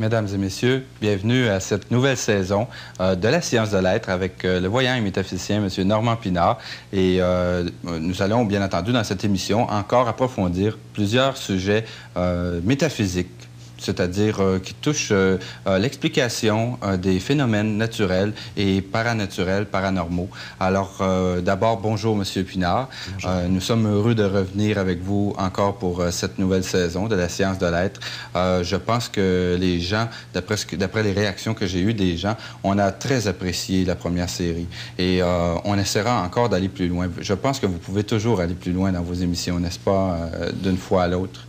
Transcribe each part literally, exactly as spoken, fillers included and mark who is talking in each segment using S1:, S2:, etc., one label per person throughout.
S1: Mesdames et messieurs, bienvenue à cette nouvelle saison euh, de la science de l'être avec euh, le voyant et métaphysicien M. Normand Pinard. Et euh, nous allons, bien entendu, dans cette émission, encore approfondir plusieurs sujets euh, métaphysiques, c'est-à-dire euh, qui touchent euh, euh, l'explication euh, des phénomènes naturels et paranaturels, paranormaux. Alors, euh, d'abord, bonjour, M. Pinard. Bonjour. Euh, nous sommes heureux de revenir avec vous encore pour euh, cette nouvelle saison de la science de l'être. Euh, je pense que les gens, d'après les réactions que j'ai eues des gens, on a très apprécié la première série. Et euh, on essaiera encore d'aller plus loin. Je pense que vous pouvez toujours aller plus loin dans vos émissions, n'est-ce pas, euh, d'une fois à l'autre?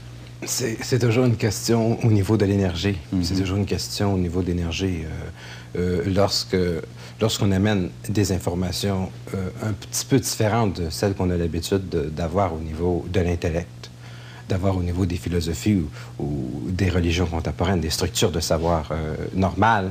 S2: C'est toujours une question au niveau de l'énergie. Mm-hmm. C'est toujours une question au niveau de l'énergie. Euh, euh, lorsque, lorsqu'on amène des informations euh, un petit peu différentes de celles qu'on a l'habitude d'avoir au niveau de l'intellect, d'avoir au niveau des philosophies ou, ou des religions contemporaines, des structures de savoir euh, normales,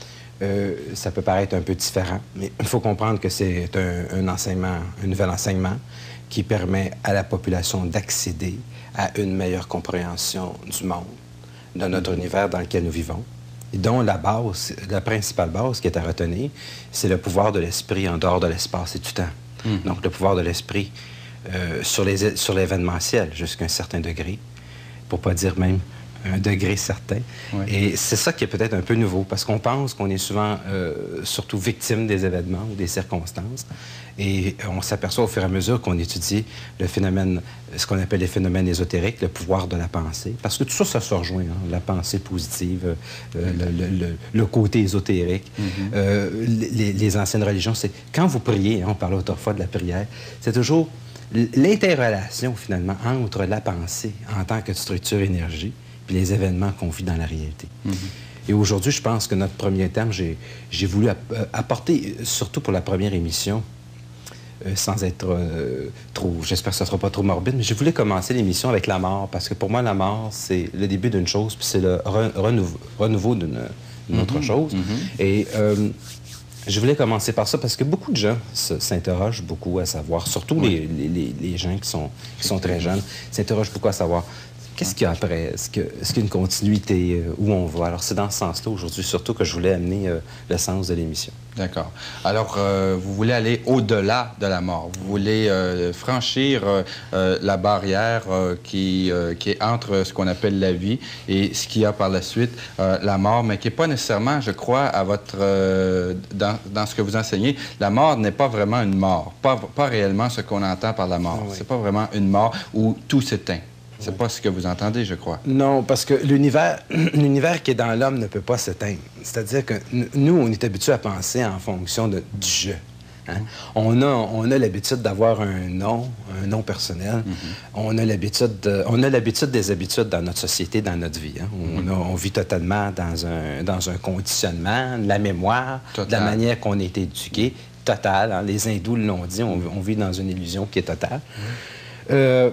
S2: euh, ça peut paraître un peu différent. Mais il faut comprendre que c'est un, un enseignement, un nouvel enseignement qui permet à la population d'accéder à une meilleure compréhension du monde, de notre univers dans lequel nous vivons, et dont la base, la principale base qui est à retenir, c'est le pouvoir de l'esprit en dehors de l'espace et du temps. Mm-hmm. Donc, le pouvoir de l'esprit euh, sur les, sur l'événementiel jusqu'à un certain degré, pour pas dire même un degré certain. Oui. Et c'est ça qui est peut-être un peu nouveau, parce qu'on pense qu'on est souvent euh, surtout victime des événements ou des circonstances. Et on s'aperçoit au fur et à mesure qu'on étudie le phénomène, ce qu'on appelle les phénomènes ésotériques, le pouvoir de la pensée. Parce que tout ça, ça se rejoint, hein, la pensée positive, euh, le, le, le, le côté ésotérique. Mm-hmm. euh, les, les anciennes religions, c'est quand vous priez, hein, on parlait autrefois de la prière, c'est toujours l'interrelation, finalement, entre la pensée en tant que structure énergie puis les événements qu'on vit dans la réalité. Mm-hmm. Et aujourd'hui, je pense que notre premier thème, j'ai voulu apporter, surtout pour la première émission, Euh, sans être euh, trop... J'espère que ce ne sera pas trop morbide, mais je voulais commencer l'émission avec la mort, parce que pour moi, la mort, c'est le début d'une chose, puis c'est le re renouveau, renouveau d'une mm-hmm. autre chose. Mm-hmm. Et euh, je voulais commencer par ça, parce que beaucoup de gens s'interrogent beaucoup à savoir, surtout oui. les, les, les gens qui sont, qui sont très jeunes, s'interrogent beaucoup à savoir qu'est-ce qu'il y a après? Est-ce qu'il y a une continuité? Euh, où on va? Alors, c'est dans ce sens-là, aujourd'hui, surtout que je voulais amener euh, le sens de l'émission.
S1: D'accord. Alors, euh, vous voulez aller au-delà de la mort. Vous voulez euh, franchir euh, la barrière euh, qui, euh, qui est entre ce qu'on appelle la vie et ce qu'il y a par la suite, euh, la mort, mais qui n'est pas nécessairement, je crois, à votre, euh, dans, dans ce que vous enseignez. La mort n'est pas vraiment une mort, pas, pas réellement ce qu'on entend par la mort. Ah, oui. C'est pas vraiment une mort où tout s'éteint. C'est oui. pas ce que vous entendez, je crois.
S2: Non, parce que l'univers l'univers qui est dans l'homme ne peut pas s'éteindre. C'est-à-dire que nous, on est habitués à penser en fonction de, du je. Hein? Mm-hmm. On a, on a l'habitude d'avoir un nom, un nom personnel. Mm-hmm. On a l'habitude de, on a l'habitude des habitudes dans notre société, dans notre vie. Hein? On, mm-hmm. a, on vit totalement dans un, dans un conditionnement, de la mémoire, Total. de la manière qu'on a été éduqué, total. Hein? Les hindous l'ont dit, on, on vit dans une illusion qui est totale. Mm-hmm. euh,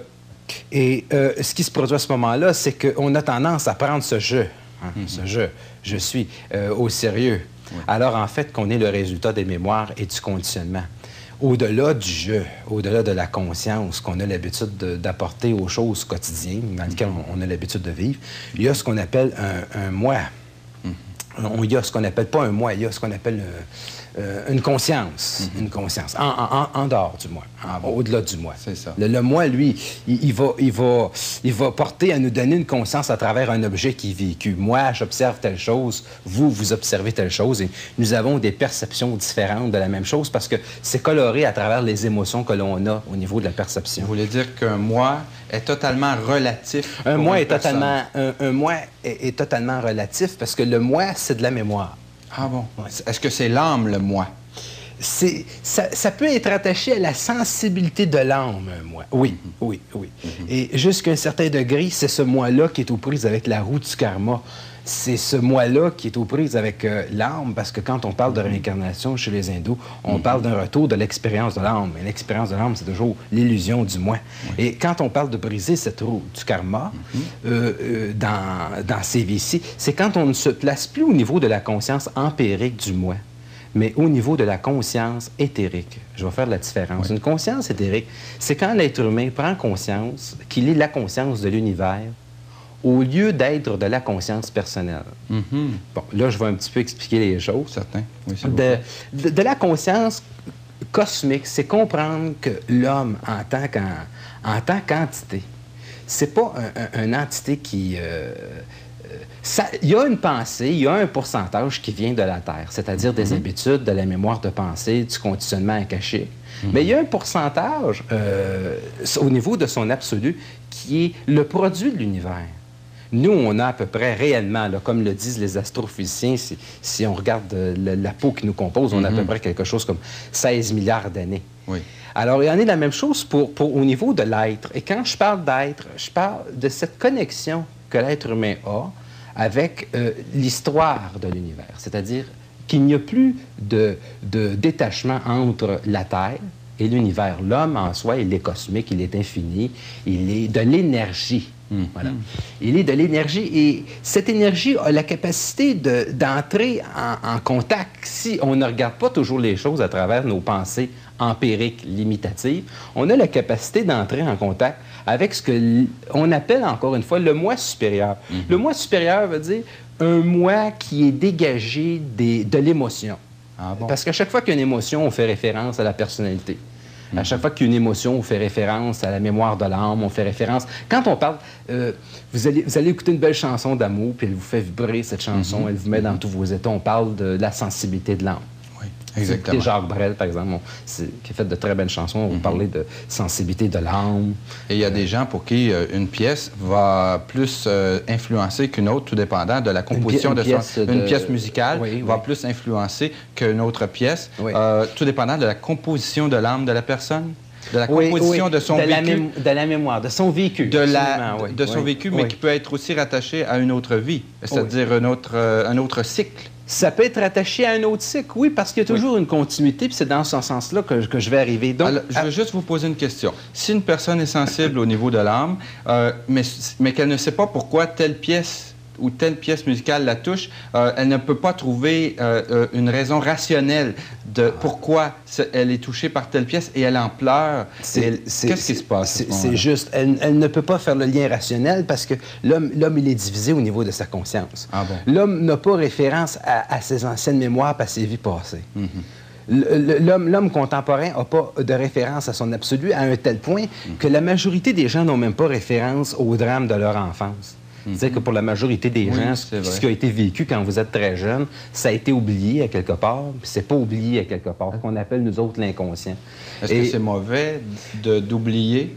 S2: Et euh, ce qui se produit à ce moment-là, c'est qu'on a tendance à prendre ce « je hein, », mm-hmm. ce « je »,« je suis euh, » au sérieux. Oui. Alors, en fait, qu'on est le résultat des mémoires et du conditionnement. Au-delà du « je », au-delà de la conscience qu'on a l'habitude d'apporter aux choses quotidiennes dans lesquelles on, on a l'habitude de vivre, il y a ce qu'on appelle un, un « moi mm-hmm. ». Il y a ce qu'on n'appelle pas un « moi », il y a ce qu'on appelle... Euh, Euh, une conscience, mm-hmm. une conscience, en, en, en dehors du moi, ah bon. au-delà du moi.
S1: C'est ça.
S2: Le, le moi, lui, il, il, va, il, va, il va porter à nous donner une conscience à travers un objet qui est vécu. Moi, j'observe telle chose, vous, vous observez telle chose, et nous avons des perceptions différentes de la même chose parce que c'est coloré à travers les émotions que l'on a au niveau de la perception.
S1: Vous voulez dire qu'un moi est totalement relatif?
S2: Un moi est totalement, un, un moi est, est totalement relatif parce que le moi, c'est de la mémoire.
S1: Ah bon? Ouais. Est-ce que c'est l'âme, le moi?
S2: Ça, ça peut être attaché à la sensibilité de l'âme, un moi. Oui, mm-hmm. oui, oui. Mm-hmm. Et jusqu'à un certain degré, c'est ce moi-là qui est aux prises avec la roue du karma. C'est ce moi-là qui est aux prises avec euh, l'âme, parce que quand on parle de réincarnation chez les hindous, on mm-hmm. parle d'un retour de l'expérience de l'âme. Et l'expérience de l'âme, c'est toujours l'illusion du moi. Oui. Et quand on parle de briser cette roue du karma, mm-hmm. euh, euh, dans, dans ces vies-ci, c'est quand on ne se place plus au niveau de la conscience empirique du moi, mais au niveau de la conscience éthérique. Je vais faire la différence. Oui. Une conscience éthérique, c'est quand l'être humain prend conscience qu'il est la conscience de l'univers au lieu d'être de la conscience personnelle.
S1: Mm-hmm.
S2: Bon, là, je vais un petit peu expliquer les choses.
S1: Certain. Oui,
S2: de, de, de la conscience cosmique, c'est comprendre que l'homme, en tant qu'en, en tant qu'entité, c'est pas un, un, une entité qui... Euh, ça, il y a une pensée, il y a un pourcentage qui vient de la Terre, c'est-à-dire mm-hmm. des habitudes, de la mémoire de pensée, du conditionnement akashique. Mm-hmm. Mais il y a un pourcentage euh, au niveau de son absolu qui est le produit de l'univers. Nous, on a à peu près réellement, là, comme le disent les astrophysiciens, si, si on regarde euh, le, la peau qui nous compose, on mm-hmm. a à peu près quelque chose comme seize milliards d'années.
S1: Oui.
S2: Alors, il y en a la même chose pour, pour, au niveau de l'être. Et quand je parle d'être, je parle de cette connexion que l'être humain a avec euh, l'histoire de l'univers. C'est-à-dire qu'il n'y a plus de, de détachement entre la Terre et l'univers. L'homme, en soi, il est cosmique, il est infini, il est de l'énergie. Mmh. Voilà. Il est de l'énergie et cette énergie a la capacité de, d'entrer en, en contact, si on ne regarde pas toujours les choses à travers nos pensées empiriques, limitatives, on a la capacité d'entrer en contact avec ce qu'on appelle encore une fois le moi supérieur. Mmh. Le moi supérieur veut dire un moi qui est dégagé des, de l'émotion.
S1: Ah bon?
S2: Parce qu'à chaque fois qu'il y a une émotion, on fait référence à la personnalité. Mm-hmm. À chaque fois qu'il y a une émotion, on fait référence à la mémoire de l'âme, on fait référence... Quand on parle... Euh, vous, allez, vous allez écouter une belle chanson d'amour, puis elle vous fait vibrer, cette chanson, mm-hmm. elle vous met dans tous vos états. On parle de, de la sensibilité de l'âme.
S1: Oui, exactement.
S2: Jacques Brel, par exemple, on, qui a fait de très belles chansons, on mm-hmm. parlait de sensibilité de l'âme.
S1: Et il y a euh, des gens pour qui euh, une pièce va plus euh, influencer qu'une autre, tout dépendant de la composition
S2: une pi- une
S1: de son...
S2: Pièce de...
S1: Une pièce musicale
S2: oui,
S1: va
S2: oui.
S1: plus influencer qu'une autre pièce,
S2: oui.
S1: euh, tout dépendant de la composition de l'âme de la personne. De la
S2: oui,
S1: composition
S2: oui.
S1: de son
S2: de
S1: vécu.
S2: La mém- de la mémoire, de son vécu.
S1: De, la,
S2: oui.
S1: de son
S2: oui.
S1: vécu, mais
S2: oui.
S1: qui peut être aussi rattaché à une autre vie, c'est-à-dire oui. un, autre, euh, un autre cycle.
S2: Ça peut être rattaché à un autre cycle, oui, parce qu'il y a toujours oui. une continuité, puis c'est dans ce sens-là que, que je vais arriver. Donc,
S1: Alors, je veux à... juste vous poser une question. Si une personne est sensible au niveau de l'âme, euh, mais, mais qu'elle ne sait pas pourquoi telle pièce ou telle pièce musicale la touche, euh, elle ne peut pas trouver euh, euh, une raison rationnelle de pourquoi elle est touchée par telle pièce et elle en pleure. Qu'est-ce qui se passe?
S2: C'est juste, elle, elle ne peut pas faire le lien rationnel parce que l'homme, l'homme, il est divisé au niveau de sa conscience.
S1: Ah bon?
S2: L'homme n'a pas référence à, à ses anciennes mémoires et à ses vies passées. Mm-hmm. L'homme, l'homme contemporain n'a pas de référence à son absolu à un tel point mm-hmm. que la majorité des gens n'ont même pas référence au drame de leur enfance. C'est-à-dire mm-hmm. que pour la majorité des
S1: oui,
S2: gens, ce qui a été vécu quand vous êtes très jeune, ça a été oublié à quelque part, puis c'est pas oublié à quelque part, qu'on appelle nous autres l'inconscient.
S1: Est-ce Et... que c'est mauvais de, d'oublier?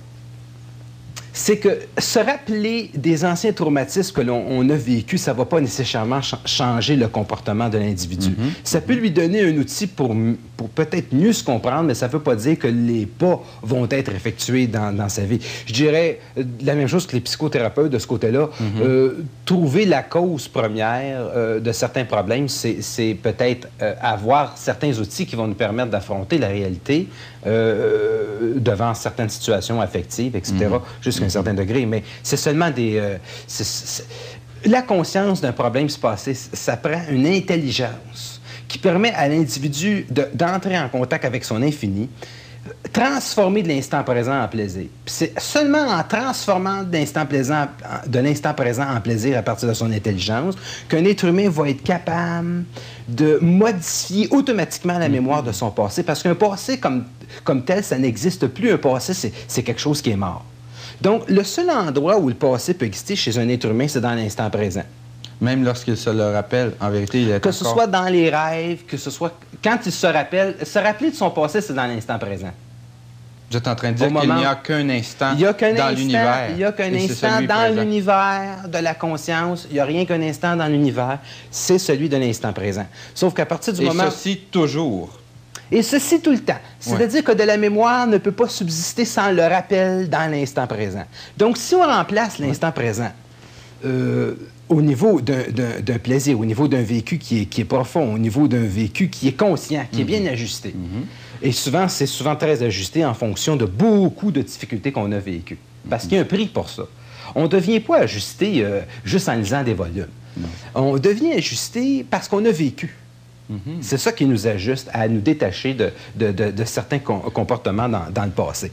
S2: C'est que se rappeler des anciens traumatismes que l'on a vécus, ça ne va pas nécessairement ch- changer le comportement de l'individu. Mm-hmm. Ça peut lui donner un outil pour, pour peut-être mieux se comprendre, mais ça ne veut pas dire que les pas vont être effectués dans, dans sa vie. Je dirais euh, la même chose que les psychothérapeutes de ce côté-là. Mm-hmm. Euh, trouver la cause première euh, de certains problèmes, c'est, c'est peut-être euh, avoir certains outils qui vont nous permettre d'affronter la réalité euh, devant certaines situations affectives, et cetera, mm-hmm. jusqu'à un certain degré, mais c'est seulement des... Euh, c'est, c'est... La conscience d'un problème se passer, ça prend une intelligence qui permet à l'individu de, d'entrer en contact avec son infini, transformer de l'instant présent en plaisir. Puis c'est seulement en transformant de l'instant présent, de l'instant présent en plaisir à partir de son intelligence qu'un être humain va être capable de modifier automatiquement la mémoire de son passé, parce qu'un passé comme, comme tel, ça n'existe plus. Un passé, c'est, c'est quelque chose qui est mort. Donc, le seul endroit où le passé peut exister chez un être humain, c'est dans l'instant présent.
S1: Même lorsqu'il se le rappelle, en vérité, il est
S2: Que
S1: encore...
S2: ce soit dans les rêves, que ce soit... Quand il se rappelle... Se rappeler de son passé, c'est dans l'instant présent.
S1: Vous êtes en train de dire
S2: moment,
S1: qu'il n'y a qu'un instant
S2: il y a qu'un
S1: dans
S2: instant,
S1: l'univers.
S2: Il n'y a qu'un instant dans présent. L'univers de la conscience. Il n'y a rien qu'un instant dans l'univers. C'est celui de l'instant présent. Sauf qu'à partir du
S1: Et
S2: moment...
S1: Et ceci toujours.
S2: Et ceci tout le temps. C'est-à-dire ouais. que de la mémoire ne peut pas subsister sans le rappel dans l'instant présent. Donc, si on remplace l'instant ouais. présent euh, au niveau d'un, d'un, d'un plaisir, au niveau d'un vécu qui est, qui est profond, au niveau d'un vécu qui est conscient, qui mm-hmm. est bien ajusté, mm-hmm. et souvent, c'est souvent très ajusté en fonction de beaucoup de difficultés qu'on a vécues. Parce mm-hmm. qu'il y a un prix pour ça. On ne devient pas ajusté euh, juste en lisant des volumes. Non. On devient ajusté parce qu'on a vécu. Mm-hmm. C'est ça qui nous ajuste à nous détacher de, de, de, de certains com- comportements dans, dans le passé.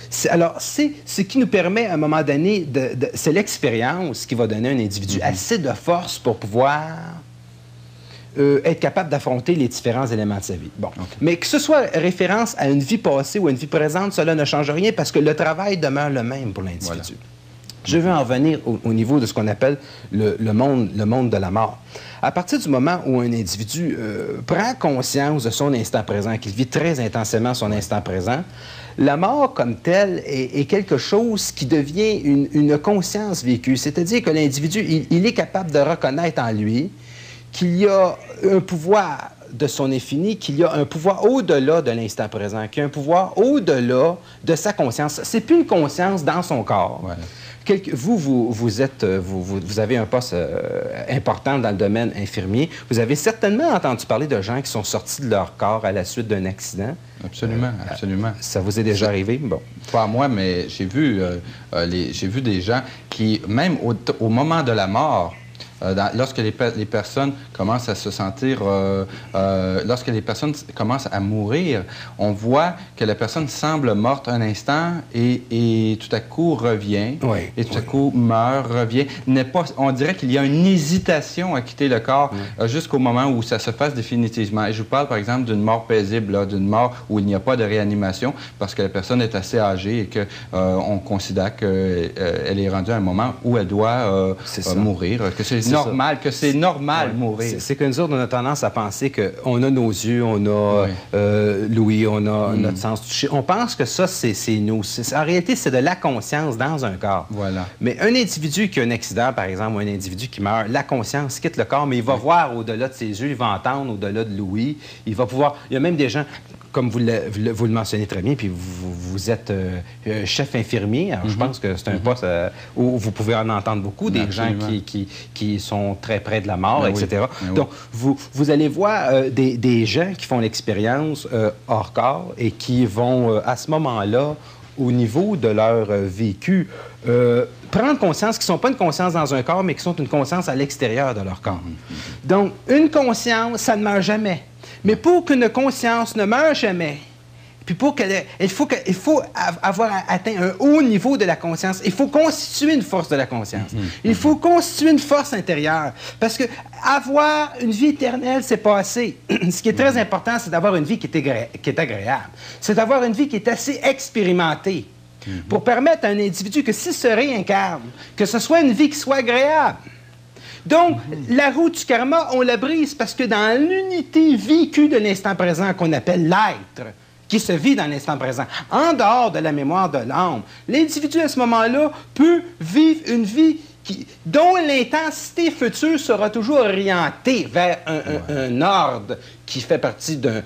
S2: Alors, c'est ce qui nous permet, à un moment donné, de, de, c'est l'expérience qui va donner à un individu mm-hmm. assez de force pour pouvoir euh, être capable d'affronter les différents éléments de sa vie. Bon. Okay. Mais que ce soit référence à une vie passée ou à une vie présente, cela ne change rien parce que le travail demeure le même pour l'individu. Voilà. Je veux en venir au, au niveau de ce qu'on appelle le, le, monde, le monde de la mort. À partir du moment où un individu euh, prend conscience de son instant présent, qu'il vit très intensément son instant présent, la mort comme telle est, est quelque chose qui devient une, une conscience vécue. C'est-à-dire que l'individu, il, il est capable de reconnaître en lui qu'il y a un pouvoir de son infini, qu'il y a un pouvoir au-delà de l'instant présent, qu'il y a un pouvoir au-delà de sa conscience. C'est plus une conscience dans son corps. Ouais. Quelque, vous, vous, vous, êtes, vous, vous, vous avez un poste euh, important dans le domaine infirmier. Vous avez certainement entendu parler de gens qui sont sortis de leur corps à la suite d'un accident.
S1: Absolument, euh, absolument.
S2: Ça vous est déjà arrivé? Bon.
S1: Pas à moi, mais j'ai vu, euh, les, j'ai vu des gens qui, même au, au moment de la mort, Euh, dans, lorsque les, pe les personnes commencent à se sentir, euh, euh, lorsque les personnes commencent à mourir, on voit que la personne semble morte un instant et, et tout à coup revient,
S2: oui,
S1: et tout
S2: oui.
S1: à coup meurt, revient. N'est pas, on dirait qu'il y a une hésitation à quitter le corps oui. euh, jusqu'au moment où ça se fasse définitivement. Et je vous parle par exemple d'une mort paisible, d'une mort où il n'y a pas de réanimation parce que la personne est assez âgée et qu'on euh, considère qu'elle euh, est rendue à un moment où elle doit euh, euh, mourir, que c'est normal, ça. que c'est normal
S2: ouais.
S1: mourir.
S2: C'est que nous autres, on a tendance à penser qu'on a nos yeux, on a oui. euh, l'ouïe, on a mm. notre sens touché. On pense que ça, c'est nous. En réalité, c'est de la conscience dans un corps.
S1: Voilà.
S2: Mais un individu qui a un accident, par exemple, ou un individu qui meurt, la conscience quitte le corps, mais il va oui. voir au-delà de ses yeux, il va entendre au-delà de l'ouïe, il va pouvoir... Il y a même des gens... Comme vous le, vous le mentionnez très bien, puis vous, vous êtes euh, chef infirmier, alors mm-hmm. je pense que c'est un mm-hmm. poste euh, où vous pouvez en entendre beaucoup, des Absolument. gens qui, qui, qui sont très près de la mort, ben et cetera. Oui. Ben Donc, oui. vous, vous allez voir euh, des, des gens qui font l'expérience euh, hors corps et qui vont, euh, à ce moment-là, au niveau de leur euh, vécu, euh, prendre conscience qu'ils ne sont pas une conscience dans un corps, mais qu'ils sont une conscience à l'extérieur de leur corps. Mm-hmm. Donc, une conscience, ça ne meurt jamais. Mais pour qu'une conscience ne meure jamais, puis pour qu'elle, il faut, que, il faut avoir atteint un haut niveau de la conscience, il faut constituer une force de la conscience. Mm-hmm. Il faut constituer une force intérieure. Parce que avoir une vie éternelle, c'est pas assez. Ce qui est très important, c'est d'avoir une vie qui est, agré... qui est agréable. C'est d'avoir une vie qui est assez expérimentée. Mm-hmm. Pour permettre à un individu que s'il se réincarne, que ce soit une vie qui soit agréable. Donc, mm-hmm. la route du karma, on la brise parce que dans l'unité vécue de l'instant présent qu'on appelle l'être, qui se vit dans l'instant présent, en dehors de la mémoire de l'âme, l'individu à ce moment-là peut vivre une vie qui, dont l'intensité future sera toujours orientée vers un, ouais. un, un ordre qui fait partie d'un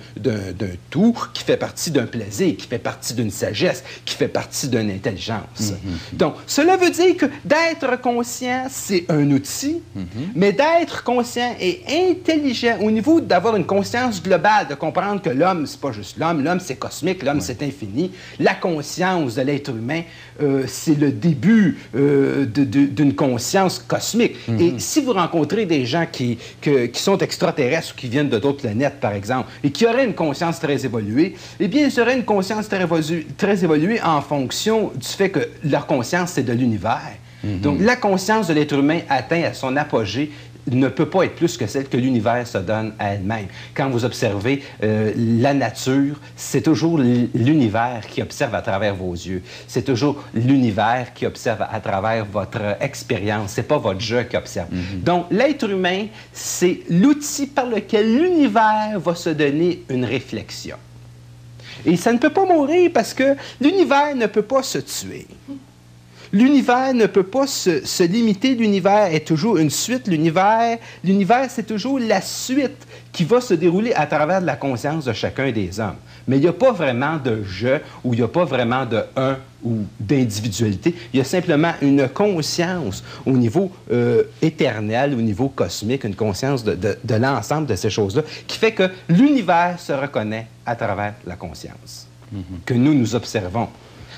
S2: tout, qui fait partie d'un plaisir, qui fait partie d'une sagesse, qui fait partie d'une intelligence. Mm-hmm. Donc, cela veut dire que d'être conscient, c'est un outil, mm-hmm. mais d'être conscient et intelligent au niveau d'avoir une conscience globale, de comprendre que l'homme, c'est pas juste l'homme, l'homme, c'est cosmique, l'homme, ouais. c'est infini. La conscience de l'être humain, euh, c'est le début euh, d'une conscience cosmique. Mm-hmm. Et si vous rencontrez des gens qui, que, qui sont extraterrestres ou qui viennent de d'autres planètes, par exemple, et qui auraient une conscience très évoluée, eh bien, ils auraient une conscience très, très évoluée en fonction du fait que leur conscience, c'est de l'univers. Mm-hmm. Donc, la conscience de l'être humain atteint à son apogée ne peut pas être plus que celle que l'univers se donne à elle-même. Quand vous observez euh, la nature, c'est toujours l'univers qui observe à travers vos yeux. C'est toujours l'univers qui observe à travers votre expérience. C'est pas votre jeu qui observe. Mm-hmm. Donc, l'être humain, c'est l'outil par lequel l'univers va se donner une réflexion. Et ça ne peut pas mourir parce que l'univers ne peut pas se tuer. L'univers ne peut pas se, se limiter. L'univers est toujours une suite. L'univers, l'univers, c'est toujours la suite qui va se dérouler à travers la conscience de chacun des hommes. Mais il n'y a pas vraiment de je ou il n'y a pas vraiment de un ou d'individualité. Il y a simplement une conscience au niveau euh, éternel, au niveau cosmique, une conscience de, de, de l'ensemble de ces choses-là qui fait que l'univers se reconnaît à travers la conscience mm-hmm. que nous nous observons.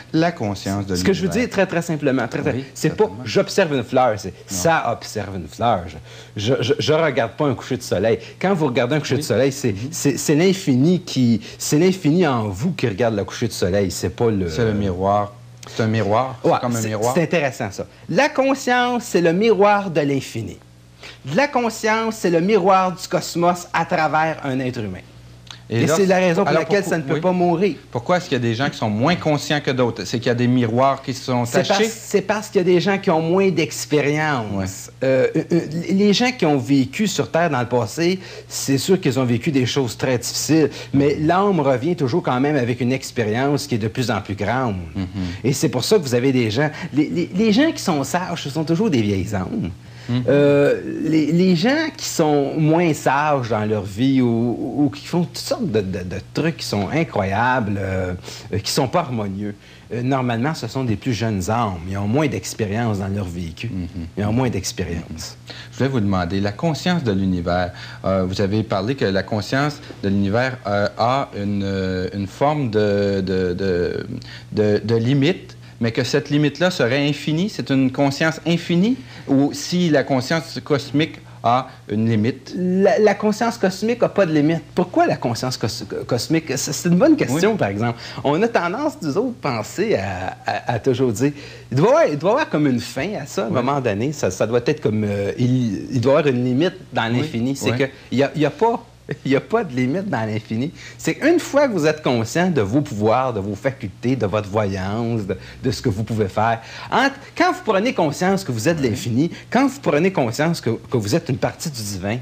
S1: la conscience de l'univers.
S2: Ce que je veux dire très, très simplement, très, très,
S1: oui,
S2: c'est pas « j'observe une fleur », c'est « ça observe une fleur ». Je ne regarde pas un coucher de soleil. Quand vous regardez un coucher oui. de soleil, c'est mm-hmm. l'infini qui... C'est l'infini en vous qui regarde le coucher de soleil, c'est pas le...
S1: C'est le miroir. C'est un miroir, c'est ouais, comme un miroir.
S2: C'est intéressant, ça. La conscience, c'est le miroir de l'infini. La conscience, c'est le miroir du cosmos à travers un être humain. Et, Et c'est la raison pour laquelle pourquoi, ça ne peut oui. pas mourir.
S1: Pourquoi est-ce qu'il y a des gens qui sont moins conscients que d'autres? C'est qu'il y a des miroirs qui se sont tachés?
S2: C'est parce, parce qu'il y a des gens qui ont moins d'expérience. Ouais. Euh, euh, les gens qui ont vécu sur Terre dans le passé, c'est sûr qu'ils ont vécu des choses très difficiles, mais l'âme revient toujours quand même avec une expérience qui est de plus en plus grande. Mm-hmm. Et c'est pour ça que vous avez des gens... Les, les, les gens qui sont sages, ce sont toujours des vieilles âmes. Mm-hmm. euh, les, les gens qui sont moins sages dans leur vie ou, ou, ou qui font toutes sortes de, de, de trucs qui sont incroyables, euh, qui ne sont pas harmonieux, euh, normalement, ce sont des plus jeunes âmes. Ils ont moins d'expérience dans leur vécu. Mm-hmm. Ils ont moins d'expérience.
S1: Mm-hmm. Je voulais vous demander, la conscience de l'univers, euh, vous avez parlé que la conscience de l'univers euh, a une, une forme de, de, de, de, de limite, mais que cette limite-là serait infinie? C'est une conscience infinie? Ou si la conscience cosmique a une limite?
S2: La, la conscience cosmique n'a pas de limite. Pourquoi la conscience cos cosmique? C'est une bonne question, oui. par exemple. On a tendance, nous autres, penser à, à, à toujours dire... Il doit, avoir, il doit y avoir comme une fin à ça, à un oui. moment donné. Ça, ça doit être comme... Euh, il, il doit y avoir une limite dans l'infini. Oui. C'est oui. qu'il n'y a, y a pas... Il n'y a pas de limite dans l'infini. C'est qu'une fois que vous êtes conscient de vos pouvoirs, de vos facultés, de votre voyance, de, de ce que vous pouvez faire, entre, quand vous prenez conscience que vous êtes de l'infini, quand vous prenez conscience que, que vous êtes une partie du divin,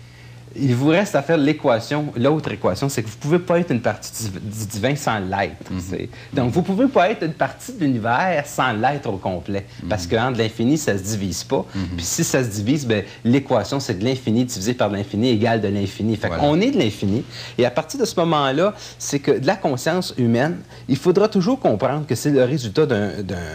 S2: il vous reste à faire l'équation. L'autre équation, c'est que vous ne pouvez pas être une partie du, du divin sans l'être. Mm-hmm. Donc, vous ne pouvez pas être une partie de l'univers sans l'être au complet. Mm-hmm. Parce qu'entre l'infini, ça ne se divise pas. Mm-hmm. Puis si ça se divise, bien, l'équation, c'est que l'infini divisé par l'infini égale de l'infini. Fait voilà. qu'on est de l'infini. Et à partir de ce moment-là, c'est que de la conscience humaine, il faudra toujours comprendre que c'est le résultat d'un...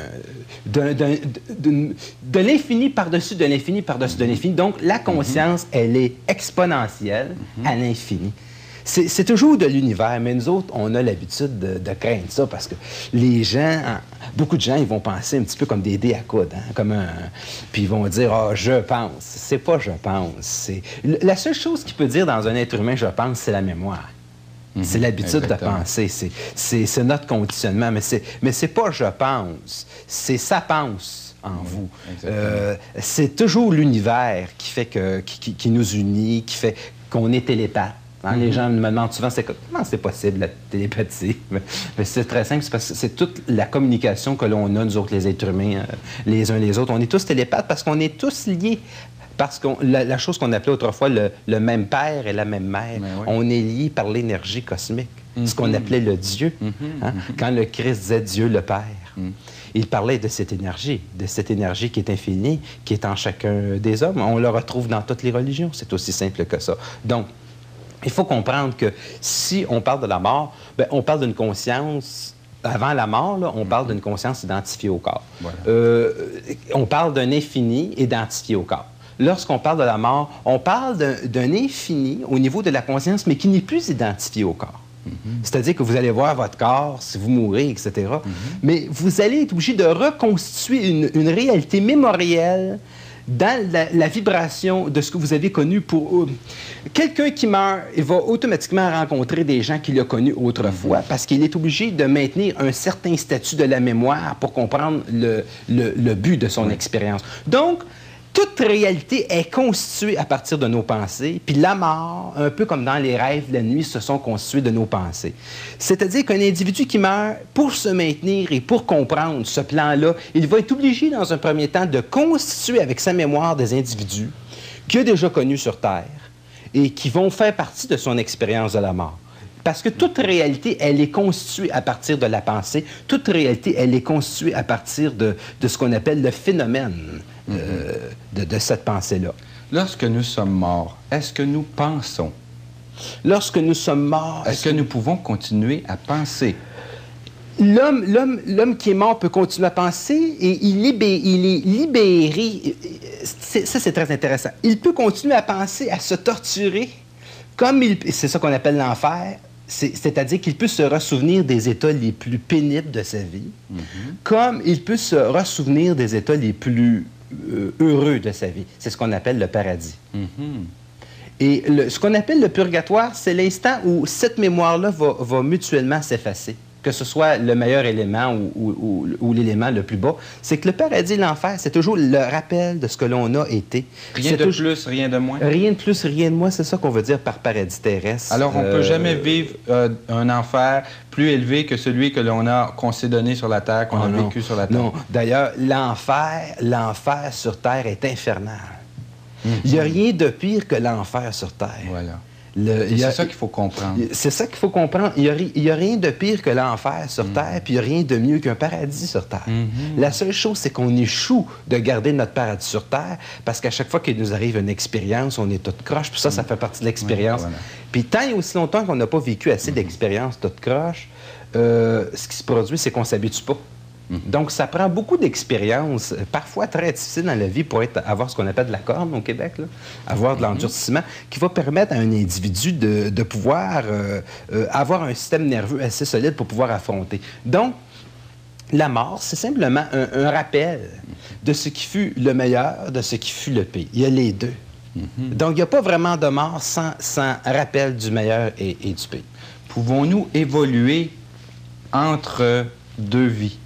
S2: de l'infini par-dessus de l'infini par-dessus mm-hmm. de l'infini. Donc, la conscience, mm-hmm. elle est exponentielle. Mm-hmm. à l'infini. C'est toujours de l'univers, mais nous autres, on a l'habitude de, de craindre ça parce que les gens, beaucoup de gens, ils vont penser un petit peu comme des dés à coude, hein, comme un... Puis ils vont dire « Ah, oh, je pense ». C'est pas « je pense ». La seule chose qu'il peut dire dans un être humain « je pense », c'est la mémoire. Mm-hmm. C'est l'habitude de penser. C'est notre conditionnement. Mais c'est mais c'est pas « je pense », c'est « ça pense ». en oui, vous. Euh, c'est toujours l'univers qui fait que, qui, qui nous unit, qui fait qu'on est télépathe. Hein? Mm-hmm. Les gens me demandent souvent comment c'est possible la télépathie. Mais, mais c'est très simple, c'est parce que c'est toute la communication que l'on a, nous autres, les êtres humains, euh, les uns les autres. On est tous télépathes parce qu'on est tous liés. Parce que la, la chose qu'on appelait autrefois le, le même père et la même mère, oui. on est liés par l'énergie cosmique. Mm-hmm. Ce qu'on appelait le Dieu. Mm-hmm. hein? mm-hmm. Quand le Christ disait Dieu le Père. Mm. Il parlait de cette énergie, de cette énergie qui est infinie, qui est en chacun des hommes. On le retrouve dans toutes les religions. C'est aussi simple que ça. Donc, il faut comprendre que si on parle de la mort, bien, on parle d'une conscience... Avant la mort, là, on parle d'une conscience identifiée au corps. Voilà. Euh, on parle d'un infini identifié au corps. Lorsqu'on parle de la mort, on parle d'un infini au niveau de la conscience, mais qui n'est plus identifié au corps. Mm-hmm. C'est-à-dire que vous allez voir votre corps, si vous mourrez, et cetera. Mm-hmm. Mais vous allez être obligé de reconstituer une, une réalité mémorielle dans la, la vibration de ce que vous avez connu pour... Euh, quelqu'un qui meurt, il va automatiquement rencontrer des gens qu'il a connus autrefois, mm-hmm. parce qu'il est obligé de maintenir un certain statut de la mémoire pour comprendre le, le, le but de son mm-hmm. expérience. Donc, toute réalité est constituée à partir de nos pensées, puis la mort, un peu comme dans les rêves, la nuit, se sont constitués de nos pensées. C'est-à-dire qu'un individu qui meurt, pour se maintenir et pour comprendre ce plan-là, il va être obligé, dans un premier temps, de constituer avec sa mémoire des individus qu'il a déjà connus sur Terre et qui vont faire partie de son expérience de la mort. Parce que toute réalité, elle est constituée à partir de la pensée. Toute réalité, elle est constituée à partir de, de ce qu'on appelle le phénomène euh, de, de cette pensée-là.
S1: Lorsque nous sommes morts, est-ce que nous pensons?
S2: Lorsque nous sommes morts...
S1: Est-ce que nous pouvons continuer à penser?
S2: L'homme, l'homme, l'homme qui est mort peut continuer à penser et il, libé, il est libéré. C'est, ça, c'est très intéressant. Il peut continuer à penser, à se torturer, comme il... C'est ça qu'on appelle l'enfer. c'est-à-dire qu'il peut se ressouvenir des états les plus pénibles de sa vie, mm-hmm. comme il peut se ressouvenir des états les plus euh, heureux de sa vie. C'est ce qu'on appelle le paradis. Mm-hmm. Et le, ce qu'on appelle le purgatoire, c'est l'instant où cette mémoire-là va, va mutuellement s'effacer, que ce soit le meilleur élément ou, ou, ou, ou l'élément le plus bas. C'est que le paradis et l'enfer, c'est toujours le rappel de ce que l'on a été.
S1: Rien de toujours... plus, rien de moins.
S2: Rien de plus, rien de moins, c'est ça qu'on veut dire par paradis terrestre.
S1: Alors, on ne
S2: euh...
S1: peut jamais vivre euh, un enfer plus élevé que celui que l'on a, qu'on s'est donné sur la terre, qu'on oh, a
S2: non.
S1: vécu sur la terre.
S2: Non, d'ailleurs, l'enfer, l'enfer sur terre est infernal. Mm-hmm. Il n'y a rien de pire que l'enfer sur terre.
S1: Voilà. C'est ça qu'il faut comprendre.
S2: C'est ça qu'il faut comprendre. Il n'y a, a rien de pire que l'enfer sur mm. Terre, puis il n'y a rien de mieux qu'un paradis sur Terre. Mm-hmm. La seule chose, c'est qu'on échoue de garder notre paradis sur Terre, parce qu'à chaque fois qu'il nous arrive une expérience, on est tout croche, puis ça, mm. ça fait partie de l'expérience. Ouais, voilà. Puis tant et aussi longtemps qu'on n'a pas vécu assez mm-hmm. d'expériences toute croche, euh, ce qui se produit, c'est qu'on ne s'habitue pas. Mm-hmm. Donc, ça prend beaucoup d'expérience, parfois très difficile dans la vie pour être, avoir ce qu'on appelle de la corne au Québec, là, avoir de l'endurcissement, mm-hmm. qui va permettre à un individu de, de pouvoir euh, euh, avoir un système nerveux assez solide pour pouvoir affronter. Donc, la mort, c'est simplement un, un rappel de ce qui fut le meilleur, de ce qui fut le pire. Il y a les deux. Mm-hmm. Donc, il n'y a pas vraiment de mort sans, sans rappel du meilleur et, et du pire.
S1: Pouvons-nous évoluer entre deux vies?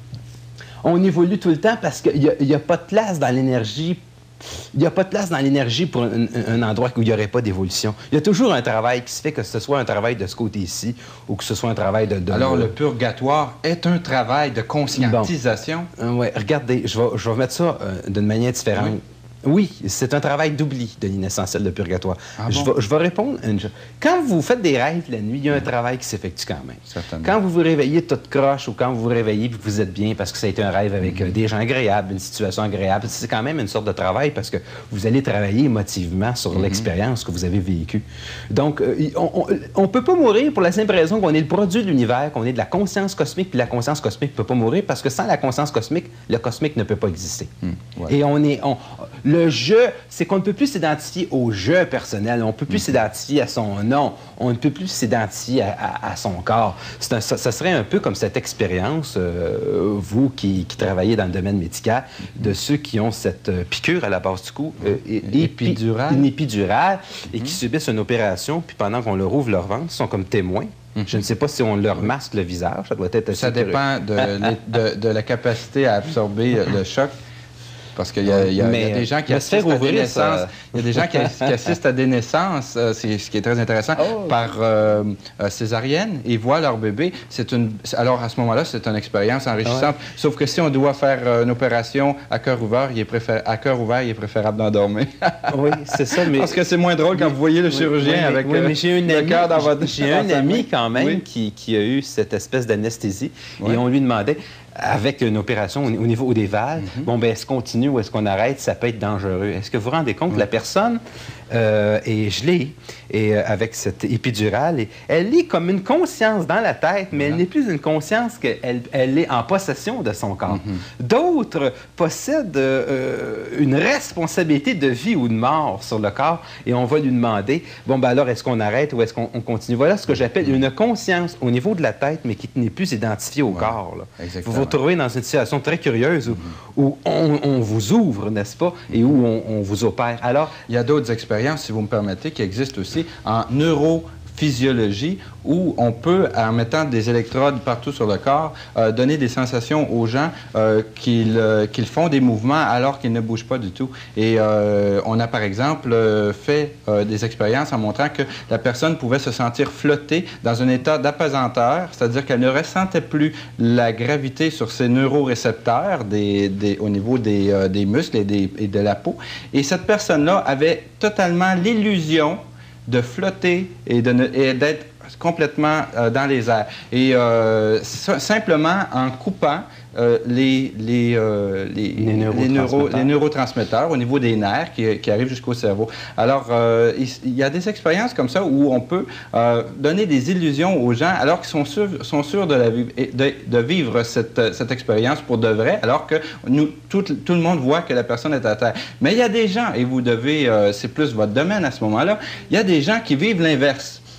S2: On évolue tout le temps parce qu'il n'y a, a pas de place dans l'énergie. Il n'y a pas de place dans l'énergie pour un, un endroit où il n'y aurait pas d'évolution. Il y a toujours un travail qui se fait, que ce soit un travail de ce côté-ci ou que ce soit un travail de... de
S1: Alors, de... le purgatoire est un travail de conscientisation?
S2: Bon. Euh, oui, regardez, je vais, je vais mettre ça euh, d'une manière différente. Oui. Oui, c'est un travail d'oubli de l'inessentiel de purgatoire. Ah je, bon? vais, je vais répondre à une chose. Quand vous faites des rêves la nuit, il y a un travail qui s'effectue quand même.
S1: Certainement.
S2: Quand vous vous réveillez toute croche ou quand vous vous réveillez et que vous êtes bien parce que ça a été un rêve avec mm-hmm. des gens agréables, une situation agréable, c'est quand même une sorte de travail parce que vous allez travailler émotivement sur mm-hmm. l'expérience que vous avez vécue. Donc, euh, on ne peut pas mourir pour la simple raison qu'on est le produit de l'univers, qu'on est de la conscience cosmique, puis la conscience cosmique ne peut pas mourir parce que sans la conscience cosmique, le cosmique ne peut pas exister. Mm, ouais. Et on est... On, Le je, c'est qu'on ne peut plus s'identifier au je personnel. On ne peut plus mm-hmm. s'identifier à son nom. On ne peut plus s'identifier à, à, à son corps. Un, ça, ça serait un peu comme cette expérience, euh, vous qui, qui travaillez dans le domaine médical, mm-hmm. de ceux qui ont cette euh, piqûre à la base du cou, euh,
S1: une épidurale,
S2: une épidurale mm-hmm. et qui subissent une opération, puis pendant qu'on leur ouvre leur ventre, ils sont comme témoins. Mm-hmm. Je ne sais pas si on leur masque le visage. Ça doit être
S1: Ça dépend de, de, de la capacité à absorber le choc. Parce qu'il y, y, y a des gens qui assistent à des naissances. Il y a des gens qui, qui assistent à des naissances, euh, c'est ce qui est très intéressant, oh. par euh, euh, césarienne et voient leur bébé. C'est une. Alors à ce moment-là, c'est une expérience enrichissante. Ouais. Sauf que si on doit faire euh, une opération à cœur ouvert, il est préfé... à cœur ouvert, il est préférable d'endormir.
S2: Oui, c'est ça. Mais...
S1: Parce que c'est moins drôle quand vous voyez le oui, chirurgien oui, avec
S2: oui,
S1: euh,
S2: mais j'ai une
S1: le
S2: amie,
S1: cœur dans votre.
S2: J'ai un ami quand même oui. qui, qui a eu cette espèce d'anesthésie oui. et on lui demandait. Avec une opération au niveau des valves, mm-hmm. bon, ben est-ce qu'on continue ou est-ce qu'on arrête? Ça peut être dangereux. Est-ce que vous vous rendez compte que oui. la personne euh, est gelée et, euh, avec cette épidurale, et elle est comme une conscience dans la tête, mais voilà. elle n'est plus une conscience qu'elle elle est en possession de son corps. Mm-hmm. D'autres possèdent euh, une responsabilité de vie ou de mort sur le corps et on va lui demander, bon, ben alors, est-ce qu'on arrête ou est-ce qu'on continue? Voilà ce que j'appelle mm-hmm. une conscience au niveau de la tête, mais qui n'est plus identifiée au voilà. corps. Là.
S1: Exactement.
S2: Vous vous trouvez dans une situation très curieuse où, mm-hmm. où on, on vous ouvre, n'est-ce pas, et où on, on vous opère. Alors,
S1: il y a d'autres expériences, si vous me permettez, qui existent aussi en neurophysiologie, où on peut, en mettant des électrodes partout sur le corps, euh, donner des sensations aux gens euh, qu'ils euh, qu'ils font des mouvements alors qu'ils ne bougent pas du tout. Et euh, on a, par exemple, euh, fait euh, des expériences en montrant que la personne pouvait se sentir flotter dans un état d'apesanteur, c'est-à-dire qu'elle ne ressentait plus la gravité sur ses neurorécepteurs des, des, au niveau des, euh, des muscles et, des, et de la peau. Et cette personne-là avait totalement l'illusion de flotter et d'être complètement euh, dans les airs. Et euh, simplement en coupant euh, les, les, euh, les, les, neurotransmetteurs. Les, neuro, les neurotransmetteurs au niveau des nerfs qui, qui arrivent jusqu'au cerveau. Alors, euh, il, il y a des expériences comme ça où on peut euh, donner des illusions aux gens alors qu'ils sont sûrs, sont sûrs de, la, de, de vivre cette, cette expérience pour de vrai, alors que nous, tout, tout le monde voit que la personne est à terre. Mais il y a des gens, et vous devez, euh, c'est plus votre domaine à ce moment-là, il y a des gens qui vivent l'inverse.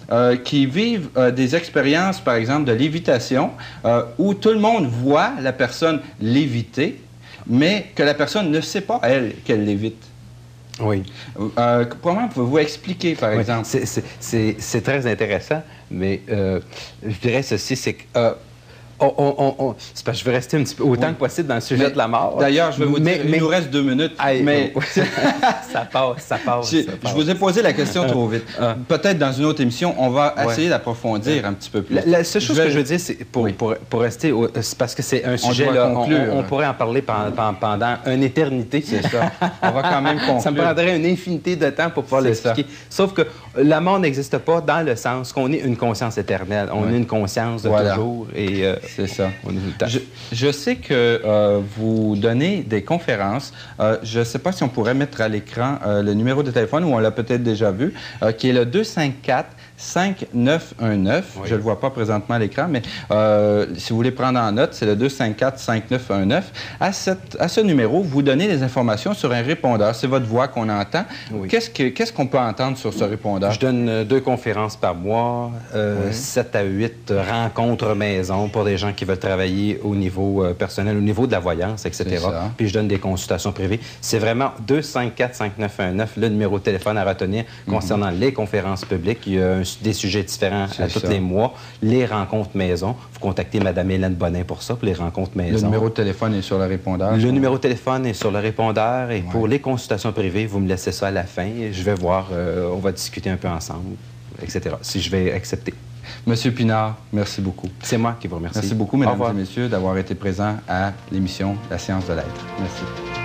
S1: euh, qui vivent euh, des expériences, par exemple, de lévitation, euh, où tout le monde voit la personne léviter, mais que la personne ne sait pas, elle, qu'elle lévite.
S2: Oui.
S1: Euh, comment pouvez-vous expliquer, par
S2: oui.
S1: exemple?
S2: C'est très intéressant, mais euh, je dirais ceci, c'est que... Euh, On, on, on, c'est parce que je veux rester un petit peu autant oui. que possible dans le sujet
S1: mais,
S2: de la mort.
S1: D'ailleurs, je vais vous
S2: mais,
S1: dire,
S2: mais,
S1: il nous reste deux minutes,
S2: aïe,
S1: mais...
S2: ça passe, ça passe,
S1: je,
S2: ça passe.
S1: Je vous ai posé la question trop vite. Ah. Peut-être dans une autre émission, on va essayer ouais. d'approfondir ouais. un petit peu plus.
S2: La, la seule chose je vais... que je veux dire, c'est pour, oui. pour, pour rester... Au, c'est parce que c'est un sujet, on, là, on, on, on pourrait en parler pendant, pendant une éternité.
S1: C'est ça. On va quand même conclure.
S2: Ça me prendrait une infinité de temps pour pouvoir l'expliquer. Sauf que la mort n'existe pas dans le sens qu'on est une conscience éternelle. On ouais. est une conscience de voilà. toujours. Et euh,
S1: c'est ça. On est Je, je sais que euh, vous donnez des conférences. Euh, je ne sais pas si on pourrait mettre à l'écran euh, le numéro de téléphone, ou on l'a peut-être déjà vu, euh, qui est le deux cinq quatre, cinq neuf un neuf. Oui. Je ne le vois pas présentement à l'écran, mais euh, si vous voulez prendre en note, c'est le deux cinq quatre, cinq neuf un neuf. À, cette, à ce numéro, vous donnez des informations sur un répondeur. C'est votre voix qu'on entend. Oui. Qu'est-ce que, qu'est-ce qu'on peut entendre sur ce répondeur?
S2: Je donne deux conférences par mois, euh, oui. sept à huit rencontres maison pour des gens qui veulent travailler au niveau euh, personnel, au niveau de la voyance, et cetera. Puis je donne des consultations privées. C'est vraiment deux cinq quatre, cinq neuf un neuf, le numéro de téléphone à retenir mm-hmm. concernant les conférences publiques. Il y a un, des sujets différents à tous les mois. Les rencontres maison. Vous contactez Mme Hélène Bonin pour ça, pour les rencontres maison.
S1: Le numéro de téléphone est sur le répondeur?
S2: Le numéro de téléphone est sur le répondeur. Et ouais. pour les consultations privées, vous me laissez ça à la fin. Je vais voir, euh, on va discuter un peu ensemble, et cetera, si je vais accepter.
S1: Monsieur Pinard, merci beaucoup.
S2: C'est moi qui vous remercie.
S1: Merci beaucoup, mesdames et messieurs, d'avoir été présents à l'émission La Science de l'Être. Merci.